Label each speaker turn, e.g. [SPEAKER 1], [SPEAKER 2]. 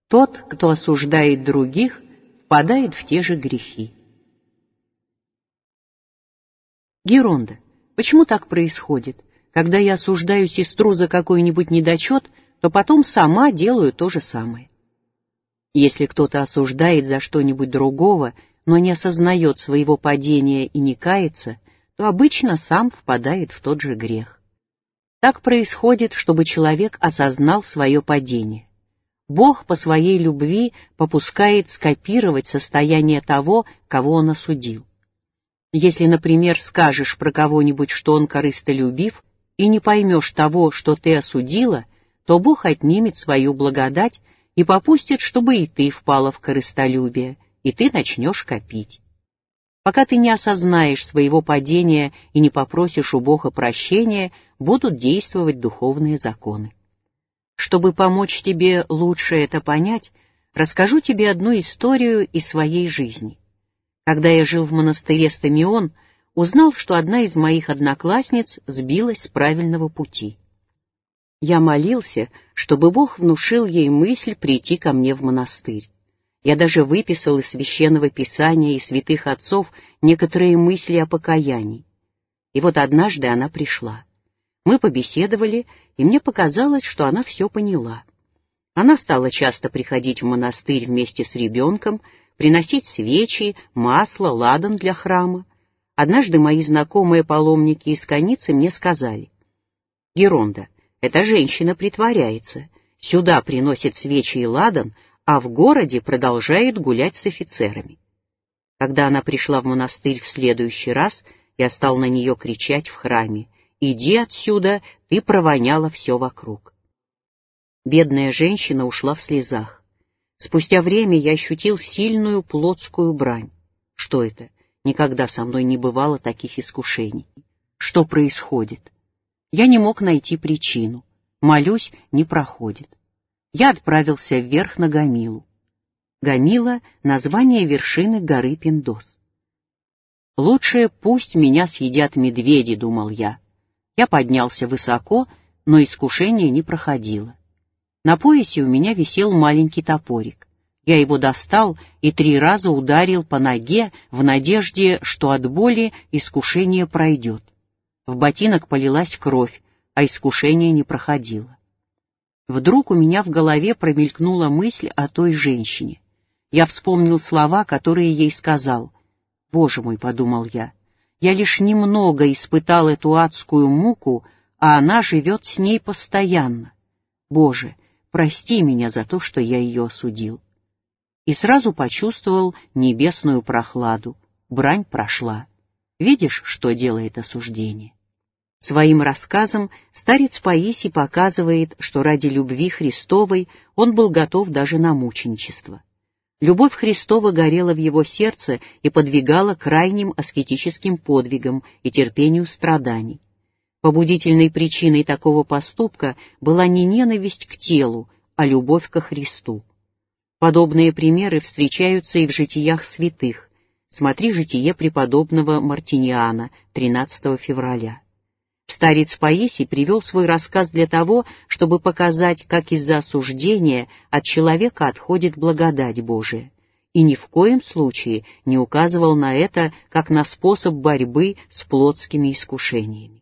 [SPEAKER 1] Тот, кто осуждает других, впадает в те же грехи. Геронда, почему так происходит? Когда я осуждаю сестру за какой-нибудь недочет, то потом сама делаю то же самое. Если кто-то осуждает за что-нибудь другого, но не осознает своего падения и не кается, то обычно сам впадает в тот же грех. Так происходит, чтобы человек осознал свое падение. Бог по своей любви попускает скопировать состояние того, кого он осудил. Если, например, скажешь про кого-нибудь, что он корыстолюбив, и не поймешь того, что ты осудила, то Бог отнимет свою благодать и попустит, чтобы и ты впала в корыстолюбие, и ты начнешь копить. Пока ты не осознаешь своего падения и не попросишь у Бога прощения, будут действовать духовные законы. Чтобы помочь тебе лучше это понять, расскажу тебе одну историю из своей жизни. Когда я жил в монастыре Стамион, узнал, что одна из моих одноклассниц сбилась с правильного пути. Я молился, чтобы Бог внушил ей мысль прийти ко мне в монастырь. Я даже выписал из Священного Писания и святых отцов некоторые мысли о покаянии. И вот однажды она пришла. Мы побеседовали, и мне показалось, что она все поняла. Она стала часто приходить в монастырь вместе с ребенком, приносить свечи, масло, ладан для храма. Однажды мои знакомые паломники из Каницы мне сказали: «Геронда, эта женщина притворяется, сюда приносит свечи и ладан, а в городе продолжает гулять с офицерами». Когда она пришла в монастырь в следующий раз, я стал на нее кричать в храме: «Иди отсюда, ты провоняла все вокруг». Бедная женщина ушла в слезах. Спустя время я ощутил сильную плотскую брань. Что это? Никогда со мной не бывало таких искушений. Что происходит? Я не мог найти причину. Молюсь, не проходит. Я отправился вверх на Гамилу. Гамила — название вершины горы Пиндос. «Лучше пусть меня съедят медведи», — думал я. Я поднялся высоко, но искушение не проходило. На поясе у меня висел маленький топорик. Я его достал и 3 раза ударил по ноге в надежде, что от боли искушение пройдет. В ботинок полилась кровь, а искушение не проходило. Вдруг у меня в голове промелькнула мысль о той женщине. Я вспомнил слова, которые ей сказал. «Боже мой», — подумал я лишь немного испытал эту адскую муку, а она живет с ней постоянно. Боже, прости меня за то, что я ее осудил». И сразу почувствовал небесную прохладу. Брань прошла. Видишь, что делает осуждение? Своим рассказом старец Паисий показывает, что ради любви Христовой он был готов даже на мученичество. Любовь Христова горела в его сердце и подвигала к крайним аскетическим подвигам и терпению страданий. Побудительной причиной такого поступка была не ненависть к телу, а любовь ко Христу. Подобные примеры встречаются и в житиях святых. Смотри житие преподобного Мартиниана 13 февраля. Старец Паисий привел свой рассказ для того, чтобы показать, как из-за осуждения от человека отходит благодать Божия, и ни в коем случае не указывал на это как на способ борьбы с плотскими искушениями.